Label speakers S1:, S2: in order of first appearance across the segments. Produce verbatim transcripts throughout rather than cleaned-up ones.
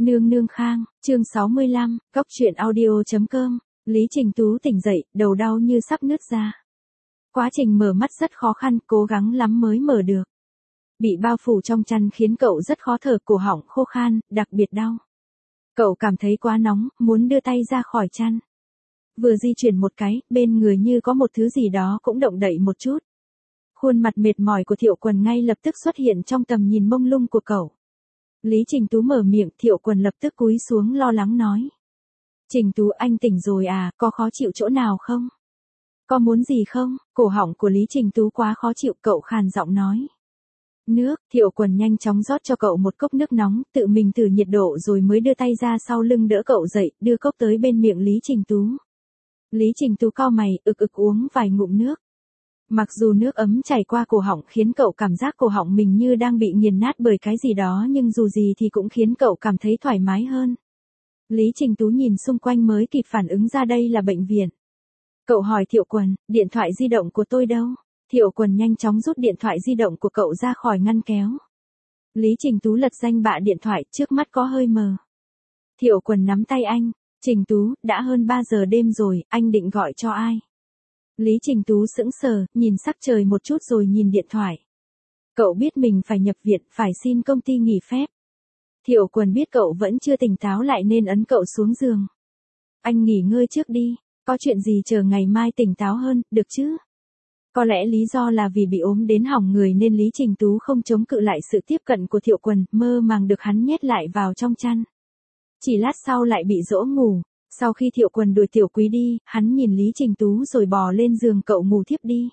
S1: Nương nương khang, chương sáu mươi lăm, cóc truyện audio.com, Lý Trình Tú tỉnh dậy, đầu đau như sắp nứt ra. Quá trình mở mắt rất khó khăn, cố gắng lắm mới mở được. Bị bao phủ trong chăn khiến cậu rất khó thở, cổ họng khô khan, đặc biệt đau. Cậu cảm thấy quá nóng, muốn đưa tay ra khỏi chăn. Vừa di chuyển một cái, bên người như có một thứ gì đó cũng động đậy một chút. Khuôn mặt mệt mỏi của Thiệu Quần ngay lập tức xuất hiện trong tầm nhìn mông lung của cậu. Lý Trình Tú mở miệng, Thiệu Quần lập tức cúi xuống lo lắng nói. Trình Tú, anh tỉnh rồi à, có khó chịu chỗ nào không? Có muốn gì không? Cổ họng của Lý Trình Tú quá khó chịu, cậu khàn giọng nói. Nước, Thiệu Quần nhanh chóng rót cho cậu một cốc nước nóng, tự mình thử nhiệt độ rồi mới đưa tay ra sau lưng đỡ cậu dậy, đưa cốc tới bên miệng Lý Trình Tú. Lý Trình Tú cau mày, ực ực uống vài ngụm nước. Mặc dù nước ấm chảy qua cổ họng khiến cậu cảm giác cổ họng mình như đang bị nghiền nát bởi cái gì đó, nhưng dù gì thì cũng khiến cậu cảm thấy thoải mái hơn. Lý Trình Tú nhìn xung quanh mới kịp phản ứng ra đây là bệnh viện. Cậu hỏi Thiệu Quần, điện thoại di động của tôi đâu? Thiệu Quần nhanh chóng rút điện thoại di động của cậu ra khỏi ngăn kéo. Lý Trình Tú lật danh bạ điện thoại, trước mắt có hơi mờ. Thiệu Quần nắm tay anh, Trình Tú, đã hơn ba giờ đêm rồi, anh định gọi cho ai? Lý Trình Tú sững sờ, nhìn sắc trời một chút rồi nhìn điện thoại. Cậu biết mình phải nhập viện, phải xin công ty nghỉ phép. Thiệu Quần biết cậu vẫn chưa tỉnh táo lại nên ấn cậu xuống giường. Anh nghỉ ngơi trước đi, có chuyện gì chờ ngày mai tỉnh táo hơn, được chứ? Có lẽ lý do là vì bị ốm đến hỏng người nên Lý Trình Tú không chống cự lại sự tiếp cận của Thiệu Quần, mơ màng được hắn nhét lại vào trong chăn. Chỉ lát sau lại bị dỗ ngủ. Sau khi Thiệu Quần đuổi Tiểu Quý đi, hắn nhìn Lý Trình Tú rồi bò lên giường cậu ngủ thiếp đi.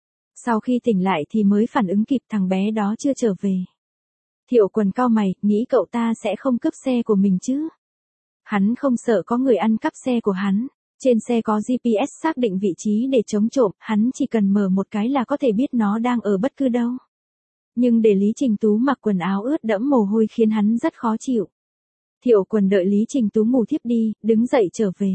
S1: Sau khi tỉnh lại thì mới phản ứng kịp, thằng bé đó chưa trở về. Thiệu Quần cau mày, nghĩ cậu ta sẽ không cướp xe của mình chứ? Hắn không sợ có người ăn cắp xe của hắn. Trên xe có giê pê ét xác định vị trí để chống trộm, hắn chỉ cần mở một cái là có thể biết nó đang ở bất cứ đâu. Nhưng để Lý Trình Tú mặc quần áo ướt đẫm mồ hôi khiến hắn rất khó chịu. Thiệu Quần đợi Lý Trình Tú ngủ thiếp đi, đứng dậy trở về.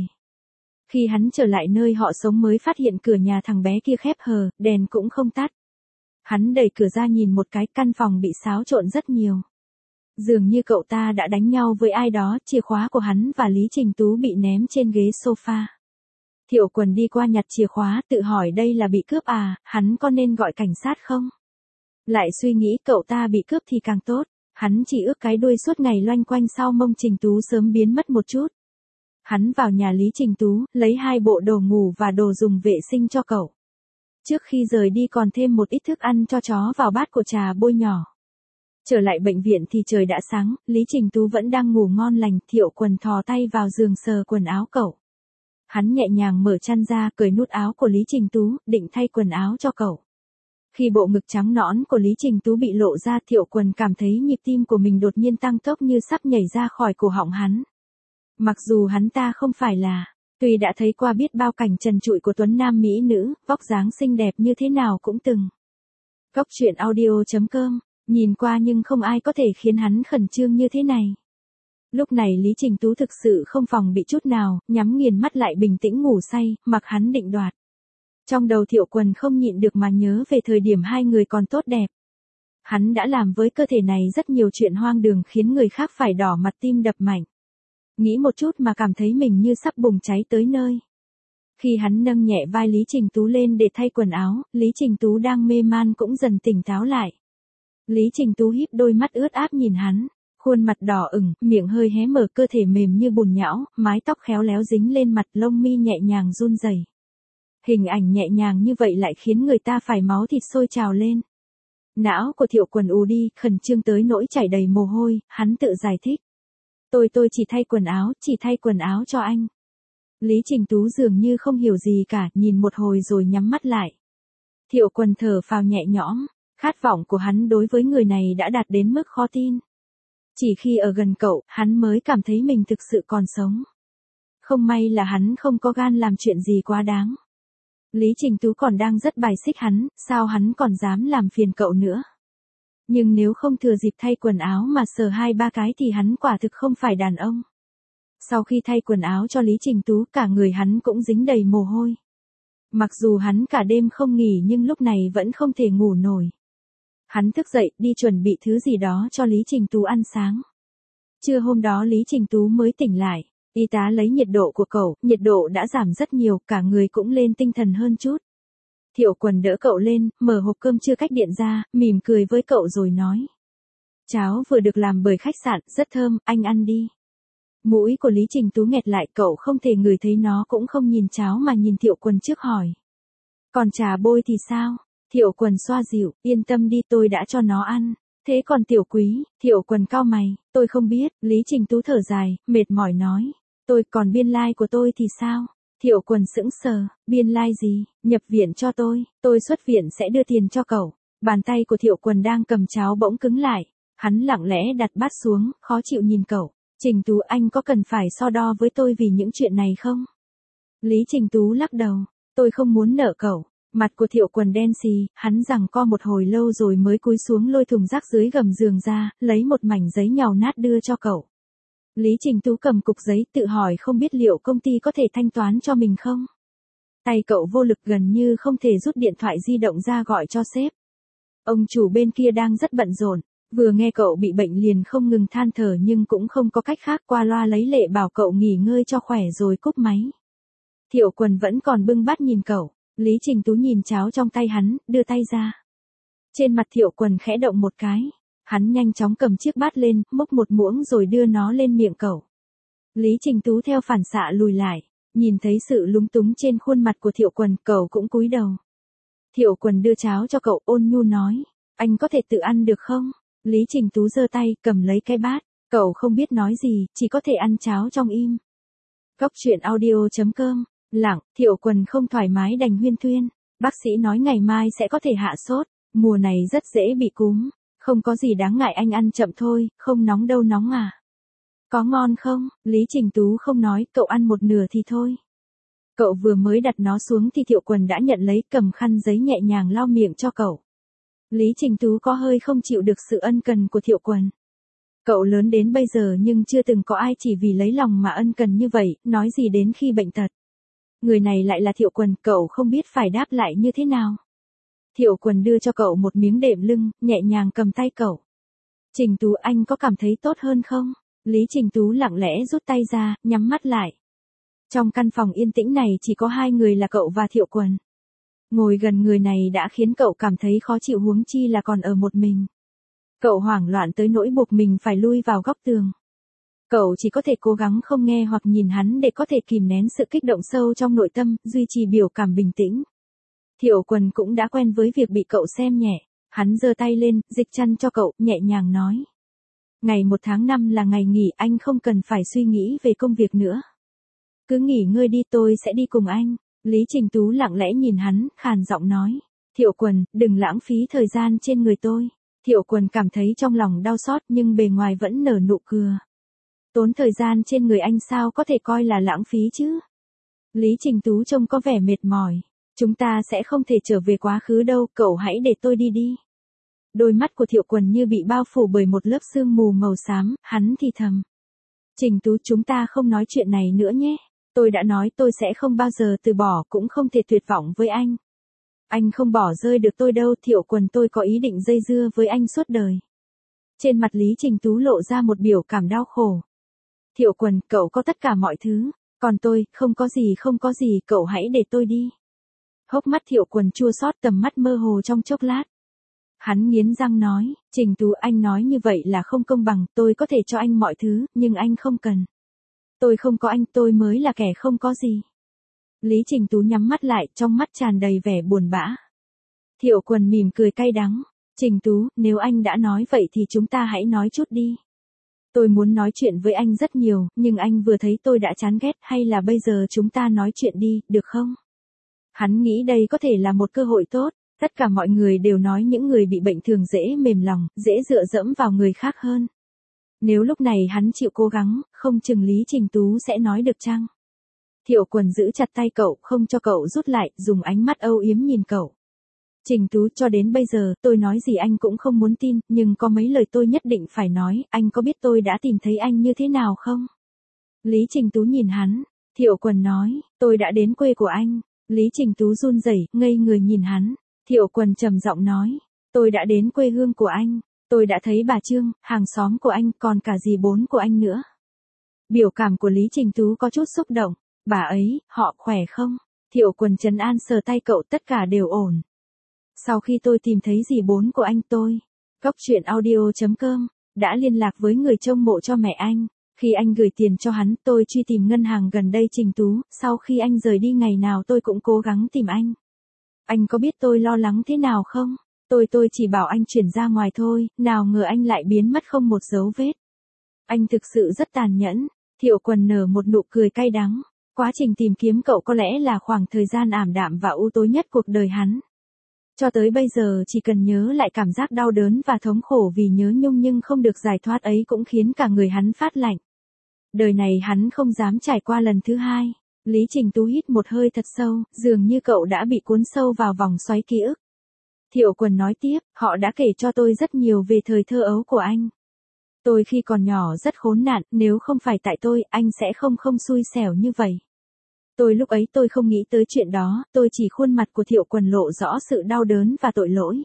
S1: Khi hắn trở lại nơi họ sống mới phát hiện cửa nhà thằng bé kia khép hờ, đèn cũng không tắt. Hắn đẩy cửa ra nhìn một cái, căn phòng bị xáo trộn rất nhiều. Dường như cậu ta đã đánh nhau với ai đó, chìa khóa của hắn và Lý Trình Tú bị ném trên ghế sofa. Thiệu Quần đi qua nhặt chìa khóa, tự hỏi đây là bị cướp à, hắn có nên gọi cảnh sát không? Lại suy nghĩ cậu ta bị cướp thì càng tốt. Hắn chỉ ước cái đuôi suốt ngày loanh quanh sau mông Trình Tú sớm biến mất một chút. Hắn vào nhà Lý Trình Tú, lấy hai bộ đồ ngủ và đồ dùng vệ sinh cho cậu. Trước khi rời đi còn thêm một ít thức ăn cho chó vào bát của trà bôi nhỏ. Trở lại bệnh viện thì trời đã sáng, Lý Trình Tú vẫn đang ngủ ngon lành, Thiệu Quần thò tay vào giường sờ quần áo cậu. Hắn nhẹ nhàng mở chăn ra, cởi nút áo của Lý Trình Tú, định thay quần áo cho cậu. Khi bộ ngực trắng nõn của Lý Trình Tú bị lộ ra, Thiệu Quần cảm thấy nhịp tim của mình đột nhiên tăng tốc như sắp nhảy ra khỏi cổ họng hắn. Mặc dù hắn ta không phải là, tuy đã thấy qua biết bao cảnh trần trụi của tuấn nam mỹ nữ, vóc dáng xinh đẹp như thế nào cũng từng. Cóc truyện audio.com, nhìn qua nhưng không ai có thể khiến hắn khẩn trương như thế này. Lúc này Lý Trình Tú thực sự không phòng bị chút nào, nhắm nghiền mắt lại bình tĩnh ngủ say, mặc hắn định đoạt. Trong đầu Thiệu Quần không nhịn được mà nhớ về thời điểm hai người còn tốt đẹp. Hắn đã làm với cơ thể này rất nhiều chuyện hoang đường khiến người khác phải đỏ mặt tim đập mạnh. Nghĩ một chút mà cảm thấy mình như sắp bùng cháy tới nơi. Khi hắn nâng nhẹ vai Lý Trình Tú lên để thay quần áo, Lý Trình Tú đang mê man cũng dần tỉnh táo lại. Lý Trình Tú híp đôi mắt ướt át nhìn hắn, khuôn mặt đỏ ửng, miệng hơi hé mở, cơ thể mềm như bùn nhão, mái tóc khéo léo dính lên mặt, lông mi nhẹ nhàng run rẩy. Hình ảnh nhẹ nhàng như vậy lại khiến người ta phải máu thịt sôi trào lên. Não của Thiệu Quần ù đi, khẩn trương tới nỗi chảy đầy mồ hôi, hắn tự giải thích. Tôi tôi chỉ thay quần áo, chỉ thay quần áo cho anh. Lý Trình Tú dường như không hiểu gì cả, nhìn một hồi rồi nhắm mắt lại. Thiệu Quần thở phào nhẹ nhõm, khát vọng của hắn đối với người này đã đạt đến mức khó tin. Chỉ khi ở gần cậu, hắn mới cảm thấy mình thực sự còn sống. Không may là hắn không có gan làm chuyện gì quá đáng. Lý Trình Tú còn đang rất bài xích hắn, sao hắn còn dám làm phiền cậu nữa. Nhưng nếu không thừa dịp thay quần áo mà sờ hai ba cái thì hắn quả thực không phải đàn ông. Sau khi thay quần áo cho Lý Trình Tú, cả người hắn cũng dính đầy mồ hôi. Mặc dù hắn cả đêm không nghỉ nhưng lúc này vẫn không thể ngủ nổi. Hắn thức dậy, đi chuẩn bị thứ gì đó cho Lý Trình Tú ăn sáng. Trưa hôm đó Lý Trình Tú mới tỉnh lại. Y tá lấy nhiệt độ của cậu, nhiệt độ đã giảm rất nhiều, cả người cũng lên tinh thần hơn chút. Thiệu Quần đỡ cậu lên, mở hộp cơm trưa cách điện ra, mỉm cười với cậu rồi nói. Cháo vừa được làm bởi khách sạn, rất thơm, anh ăn đi. Mũi của Lý Trình Tú nghẹt lại, cậu không thể ngửi thấy nó, cũng không nhìn cháo mà nhìn Thiệu Quần trước hỏi. Còn trà bôi thì sao? Thiệu Quần xoa dịu, yên tâm đi, tôi đã cho nó ăn. Thế còn Tiểu Quý? Thiệu Quần cau mày, tôi không biết. Lý Trình Tú thở dài, mệt mỏi nói. Tôi còn biên lai like của tôi thì sao? Thiệu Quần sững sờ, biên lai like gì? Nhập viện cho tôi, tôi xuất viện sẽ đưa tiền cho cậu. Bàn tay của Thiệu Quần đang cầm cháo bỗng cứng lại. Hắn lặng lẽ đặt bát xuống, khó chịu nhìn cậu. Trình Tú, anh có cần phải so đo với tôi vì những chuyện này không? Lý Trình Tú lắc đầu, tôi không muốn nợ cậu. Mặt của Thiệu Quần đen xì, hắn giằng co một hồi lâu rồi mới cúi xuống lôi thùng rác dưới gầm giường ra, lấy một mảnh giấy nhàu nát đưa cho cậu. Lý Trình Tú cầm cục giấy tự hỏi không biết liệu công ty có thể thanh toán cho mình không? Tay cậu vô lực gần như không thể rút điện thoại di động ra gọi cho sếp. Ông chủ bên kia đang rất bận rộn, vừa nghe cậu bị bệnh liền không ngừng than thở nhưng cũng không có cách khác, qua loa lấy lệ bảo cậu nghỉ ngơi cho khỏe rồi cúp máy. Thiệu Quần vẫn còn bưng bát nhìn cậu. Lý Trình Tú nhìn cháo trong tay hắn, đưa tay ra. Trên mặt Thiệu Quần khẽ động một cái. Hắn nhanh chóng cầm chiếc bát lên, múc một muỗng rồi đưa nó lên miệng cậu. Lý Trình Tú theo phản xạ lùi lại. Nhìn thấy sự lúng túng trên khuôn mặt của Thiệu Quần, cậu cũng cúi đầu. Thiệu Quần đưa cháo cho cậu, ôn nhu nói. Anh có thể tự ăn được không? Lý Trình Tú giơ tay, cầm lấy cái bát. Cậu không biết nói gì, chỉ có thể ăn cháo trong im. Góc truyện audio chấm com. Lặng, Thiệu Quần không thoải mái đành huyên thuyên. Bác sĩ nói ngày mai sẽ có thể hạ sốt. Mùa này rất dễ bị cúm. Không có gì đáng ngại, anh ăn chậm thôi, không nóng đâu. Nóng à? Có ngon không? Lý Trình Tú không nói, cậu ăn một nửa thì thôi. Cậu vừa mới đặt nó xuống thì Thiệu Quần đã nhận lấy, cầm khăn giấy nhẹ nhàng lau miệng cho cậu. Lý Trình Tú có hơi không chịu được sự ân cần của Thiệu Quần. Cậu lớn đến bây giờ nhưng chưa từng có ai chỉ vì lấy lòng mà ân cần như vậy, nói gì đến khi bệnh tật. Người này lại là Thiệu Quần, cậu không biết phải đáp lại như thế nào. Thiệu Quần đưa cho cậu một miếng đệm lưng, nhẹ nhàng cầm tay cậu. Trình Tú, anh có cảm thấy tốt hơn không? Lý Trình Tú lặng lẽ rút tay ra, nhắm mắt lại. Trong căn phòng yên tĩnh này chỉ có hai người là cậu và Thiệu Quần. Ngồi gần người này đã khiến cậu cảm thấy khó chịu, huống chi là còn ở một mình. Cậu hoảng loạn tới nỗi buộc mình phải lui vào góc tường. Cậu chỉ có thể cố gắng không nghe hoặc nhìn hắn để có thể kìm nén sự kích động sâu trong nội tâm, duy trì biểu cảm bình tĩnh. Thiệu Quần cũng đã quen với việc bị cậu xem nhẹ. Hắn giơ tay lên, dịch chăn cho cậu, nhẹ nhàng nói. Ngày một tháng năm là ngày nghỉ, anh không cần phải suy nghĩ về công việc nữa. Cứ nghỉ ngơi đi, tôi sẽ đi cùng anh. Lý Trình Tú lặng lẽ nhìn hắn, khàn giọng nói. Thiệu Quần, đừng lãng phí thời gian trên người tôi. Thiệu Quần cảm thấy trong lòng đau xót nhưng bề ngoài vẫn nở nụ cười. Tốn thời gian trên người anh sao có thể coi là lãng phí chứ? Lý Trình Tú trông có vẻ mệt mỏi. Chúng ta sẽ không thể trở về quá khứ đâu, cậu hãy để tôi đi đi. Đôi mắt của Thiệu Quần như bị bao phủ bởi một lớp sương mù màu xám, hắn thì thầm. Trình Tú, chúng ta không nói chuyện này nữa nhé. Tôi đã nói tôi sẽ không bao giờ từ bỏ, cũng không thể tuyệt vọng với anh. Anh không bỏ rơi được tôi đâu. Thiệu Quần, tôi có ý định dây dưa với anh suốt đời. Trên mặt Lý Trình Tú lộ ra một biểu cảm đau khổ. Thiệu Quần, cậu có tất cả mọi thứ. Còn tôi, không có gì không có gì, cậu hãy để tôi đi. Hốc mắt Thiệu Quần chua xót, tầm mắt mơ hồ trong chốc lát. Hắn nghiến răng nói, Trình Tú, anh nói như vậy là không công bằng, tôi có thể cho anh mọi thứ, nhưng anh không cần. Tôi không có anh, tôi mới là kẻ không có gì. Lý Trình Tú nhắm mắt lại, trong mắt tràn đầy vẻ buồn bã. Thiệu Quần mỉm cười cay đắng. Trình Tú, nếu anh đã nói vậy thì chúng ta hãy nói chút đi. Tôi muốn nói chuyện với anh rất nhiều, nhưng anh vừa thấy tôi đã chán ghét, hay là bây giờ chúng ta nói chuyện đi, được không? Hắn nghĩ đây có thể là một cơ hội tốt. Tất cả mọi người đều nói những người bị bệnh thường dễ mềm lòng, dễ dựa dẫm vào người khác hơn. Nếu lúc này hắn chịu cố gắng, không chừng Lý Trình Tú sẽ nói được chăng? Thiệu Quần giữ chặt tay cậu, không cho cậu rút lại, dùng ánh mắt âu yếm nhìn cậu. Trình Tú, cho đến bây giờ, tôi nói gì anh cũng không muốn tin, nhưng có mấy lời tôi nhất định phải nói, anh có biết tôi đã tìm thấy anh như thế nào không? Lý Trình Tú nhìn hắn. Thiệu Quần nói, tôi đã đến quê của anh. Lý Trình Tú run rẩy, ngây người nhìn hắn. Thiệu Quần trầm giọng nói, tôi đã đến quê hương của anh. Tôi đã thấy bà Trương, hàng xóm của anh, còn cả dì bốn của anh nữa. Biểu cảm của Lý Trình Tú có chút xúc động. Bà ấy, họ khỏe không? Thiệu Quần trấn an sờ tay cậu, tất cả đều ổn. Sau khi tôi tìm thấy dì bốn của anh tôi, Cóc truyện audio chấm com, đã liên lạc với người trông mộ cho mẹ anh. Khi anh gửi tiền cho hắn, tôi truy tìm ngân hàng gần đây Trình Tú, sau khi anh rời đi ngày nào tôi cũng cố gắng tìm anh. Anh có biết tôi lo lắng thế nào không? Tôi tôi chỉ bảo anh chuyển ra ngoài thôi, nào ngờ anh lại biến mất không một dấu vết. Anh thực sự rất tàn nhẫn. Thiệu Quần nở một nụ cười cay đắng. Quá trình tìm kiếm cậu có lẽ là khoảng thời gian ảm đạm và u tối nhất cuộc đời hắn. Cho tới bây giờ chỉ cần nhớ lại cảm giác đau đớn và thống khổ vì nhớ nhung nhưng không được giải thoát ấy cũng khiến cả người hắn phát lạnh. Đời này hắn không dám trải qua lần thứ hai. Lý Trình Tú hít một hơi thật sâu, dường như cậu đã bị cuốn sâu vào vòng xoáy ký ức. Thiệu Quần nói tiếp, họ đã kể cho tôi rất nhiều về thời thơ ấu của anh. Tôi khi còn nhỏ rất khốn nạn, nếu không phải tại tôi, anh sẽ không không xui xẻo như vậy. Tôi lúc ấy tôi không nghĩ tới chuyện đó, tôi chỉ khuôn mặt của Thiệu Quần lộ rõ sự đau đớn và tội lỗi.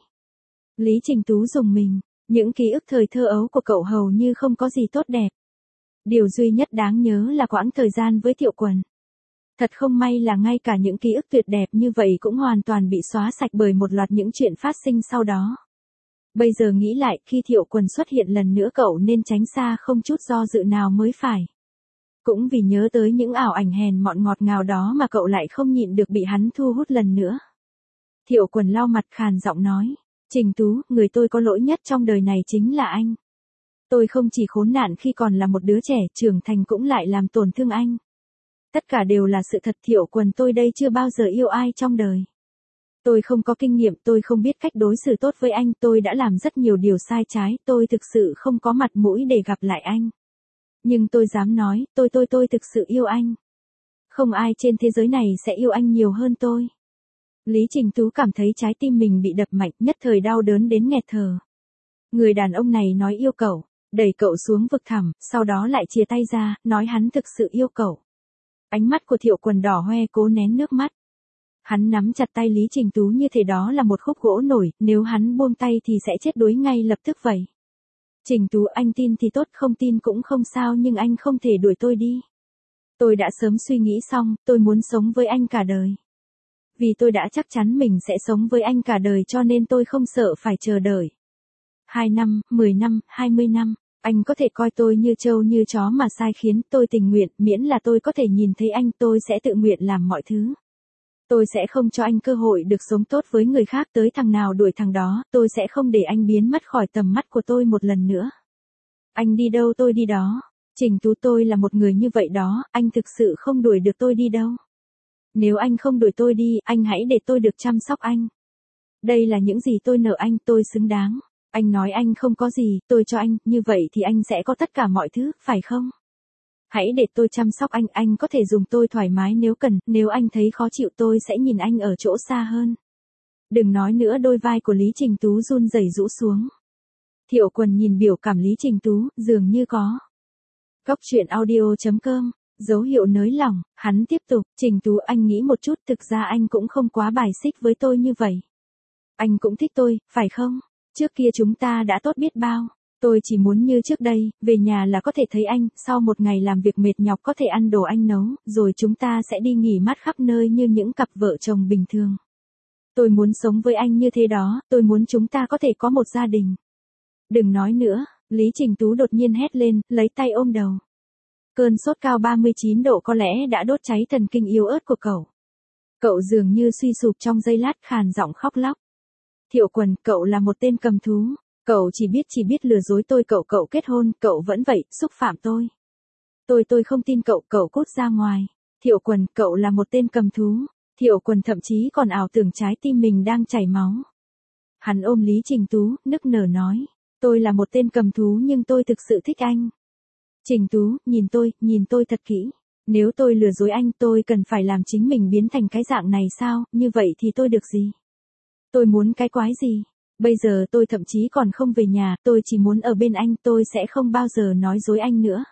S1: Lý Trình Tú rùng mình, những ký ức thời thơ ấu của cậu hầu như không có gì tốt đẹp. Điều duy nhất đáng nhớ là quãng thời gian với Thiệu Quần. Thật không may là ngay cả những ký ức tuyệt đẹp như vậy cũng hoàn toàn bị xóa sạch bởi một loạt những chuyện phát sinh sau đó. Bây giờ nghĩ lại, khi Thiệu Quần xuất hiện lần nữa cậu nên tránh xa không chút do dự nào mới phải. Cũng vì nhớ tới những ảo ảnh hèn mọn ngọt ngào đó mà cậu lại không nhịn được bị hắn thu hút lần nữa. Thiệu Quần lau mặt khàn giọng nói, Trình Tú, người tôi có lỗi nhất trong đời này chính là anh. Tôi không chỉ khốn nạn khi còn là một đứa trẻ, trưởng thành cũng lại làm tổn thương anh. Tất cả đều là sự thật. Thiệu Quần, tôi đây chưa bao giờ yêu ai trong đời. Tôi không có kinh nghiệm, tôi không biết cách đối xử tốt với anh, tôi đã làm rất nhiều điều sai trái, tôi thực sự không có mặt mũi để gặp lại anh. Nhưng tôi dám nói, tôi tôi tôi thực sự yêu anh. Không ai trên thế giới này sẽ yêu anh nhiều hơn tôi. Lý Trình Tú cảm thấy trái tim mình bị đập mạnh, nhất thời đau đớn đến nghẹt thở. Người đàn ông này nói yêu cậu, đẩy cậu xuống vực thẳm, sau đó lại chia tay ra, nói hắn thực sự yêu cậu. Ánh mắt của Thiệu Quần đỏ hoe cố nén nước mắt. Hắn nắm chặt tay Lý Trình Tú như thể đó là một khúc gỗ nổi, nếu hắn buông tay thì sẽ chết đuối ngay lập tức vậy. Trình Tú, anh tin thì tốt, không tin cũng không sao, nhưng anh không thể đuổi tôi đi. Tôi đã sớm suy nghĩ xong, tôi muốn sống với anh cả đời. Vì tôi đã chắc chắn mình sẽ sống với anh cả đời cho nên tôi không sợ phải chờ đợi. Hai năm, mười năm, hai mươi năm, anh có thể coi tôi như trâu như chó mà sai khiến, tôi tình nguyện, miễn là tôi có thể nhìn thấy anh, tôi sẽ tự nguyện làm mọi thứ. Tôi sẽ không cho anh cơ hội được sống tốt với người khác, tới thằng nào đuổi thằng đó, tôi sẽ không để anh biến mất khỏi tầm mắt của tôi một lần nữa. Anh đi đâu tôi đi đó. Trình Tú, tôi là một người như vậy đó, anh thực sự không đuổi được tôi đi đâu. Nếu anh không đuổi tôi đi, anh hãy để tôi được chăm sóc anh. Đây là những gì tôi nợ anh, tôi xứng đáng. Anh nói anh không có gì, tôi cho anh, như vậy thì anh sẽ có tất cả mọi thứ, phải không? Hãy để tôi chăm sóc anh, anh có thể dùng tôi thoải mái nếu cần, nếu anh thấy khó chịu tôi sẽ nhìn anh ở chỗ xa hơn. Đừng nói nữa, đôi vai của Lý Trình Tú run rẩy rũ xuống. Thiệu Quần nhìn biểu cảm Lý Trình Tú, dường như có. Cóc truyện audio chấm com, dấu hiệu nới lỏng, hắn tiếp tục, Trình Tú, anh nghĩ một chút, thực ra anh cũng không quá bài xích với tôi như vậy. Anh cũng thích tôi, phải không? Trước kia chúng ta đã tốt biết bao. Tôi chỉ muốn như trước đây, về nhà là có thể thấy anh, sau một ngày làm việc mệt nhọc có thể ăn đồ anh nấu, rồi chúng ta sẽ đi nghỉ mát khắp nơi như những cặp vợ chồng bình thường. Tôi muốn sống với anh như thế đó, tôi muốn chúng ta có thể có một gia đình. Đừng nói nữa, Lý Trình Tú đột nhiên hét lên, lấy tay ôm đầu. Cơn sốt cao ba mươi chín độ có lẽ đã đốt cháy thần kinh yếu ớt của cậu. Cậu dường như suy sụp trong giây lát, khàn giọng khóc lóc. Thiệu Quần, cậu là một tên cầm thú. Cậu chỉ biết chỉ biết lừa dối tôi, cậu cậu kết hôn, cậu vẫn vậy, xúc phạm tôi. Tôi tôi không tin cậu, cậu cút ra ngoài. Thiệu Quần, cậu là một tên cầm thú. Thiệu Quần thậm chí còn ảo tưởng trái tim mình đang chảy máu. Hắn ôm Lý Trình Tú, nức nở nói, tôi là một tên cầm thú nhưng tôi thực sự thích anh. Trình Tú, nhìn tôi, nhìn tôi thật kỹ. Nếu tôi lừa dối anh, tôi cần phải làm chính mình biến thành cái dạng này sao, như vậy thì tôi được gì? Tôi muốn cái quái gì? Bây giờ tôi thậm chí còn không về nhà, tôi chỉ muốn ở bên anh, tôi sẽ không bao giờ nói dối anh nữa.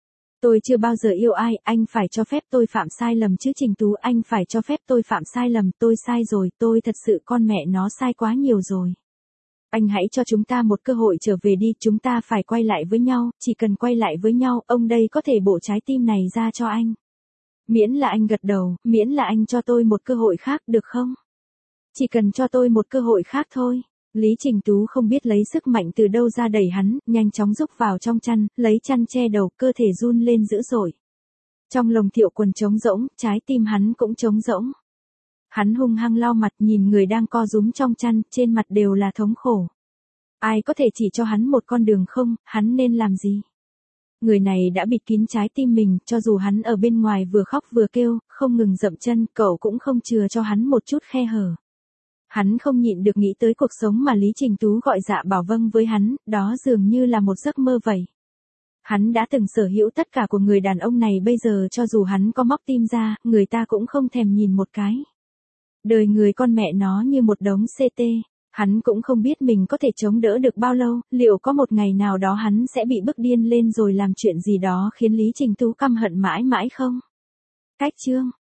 S1: Tôi chưa bao giờ yêu ai, anh phải cho phép tôi phạm sai lầm chứ Trình Tú, anh phải cho phép tôi phạm sai lầm, tôi sai rồi, tôi thật sự con mẹ nó sai quá nhiều rồi. Anh hãy cho chúng ta một cơ hội trở về đi, chúng ta phải quay lại với nhau, chỉ cần quay lại với nhau, ông đây có thể bổ trái tim này ra cho anh. Miễn là anh gật đầu, miễn là anh cho tôi một cơ hội khác, được không? Chỉ cần cho tôi một cơ hội khác thôi. Lý Trình Tú không biết lấy sức mạnh từ đâu ra đẩy hắn, nhanh chóng rúc vào trong chăn, lấy chăn che đầu, cơ thể run lên dữ dội. Trong lồng Thiệu Quần trống rỗng, trái tim hắn cũng trống rỗng. Hắn hung hăng lau mặt, nhìn người đang co rúm trong chăn, trên mặt đều là thống khổ. Ai có thể chỉ cho hắn một con đường không, hắn nên làm gì? Người này đã bịt kín trái tim mình, cho dù hắn ở bên ngoài vừa khóc vừa kêu, không ngừng dậm chân, cậu cũng không chừa cho hắn một chút khe hở. Hắn không nhịn được nghĩ tới cuộc sống mà Lý Trình Tú gọi dạ bảo vâng với hắn, đó dường như là một giấc mơ vậy. Hắn đã từng sở hữu tất cả của người đàn ông này, bây giờ cho dù hắn có móc tim ra, người ta cũng không thèm nhìn một cái. Đời người con mẹ nó như một đống xê tê, hắn cũng không biết mình có thể chống đỡ được bao lâu, liệu có một ngày nào đó hắn sẽ bị bức điên lên rồi làm chuyện gì đó khiến Lý Trình Tú căm hận mãi mãi không? Cách chương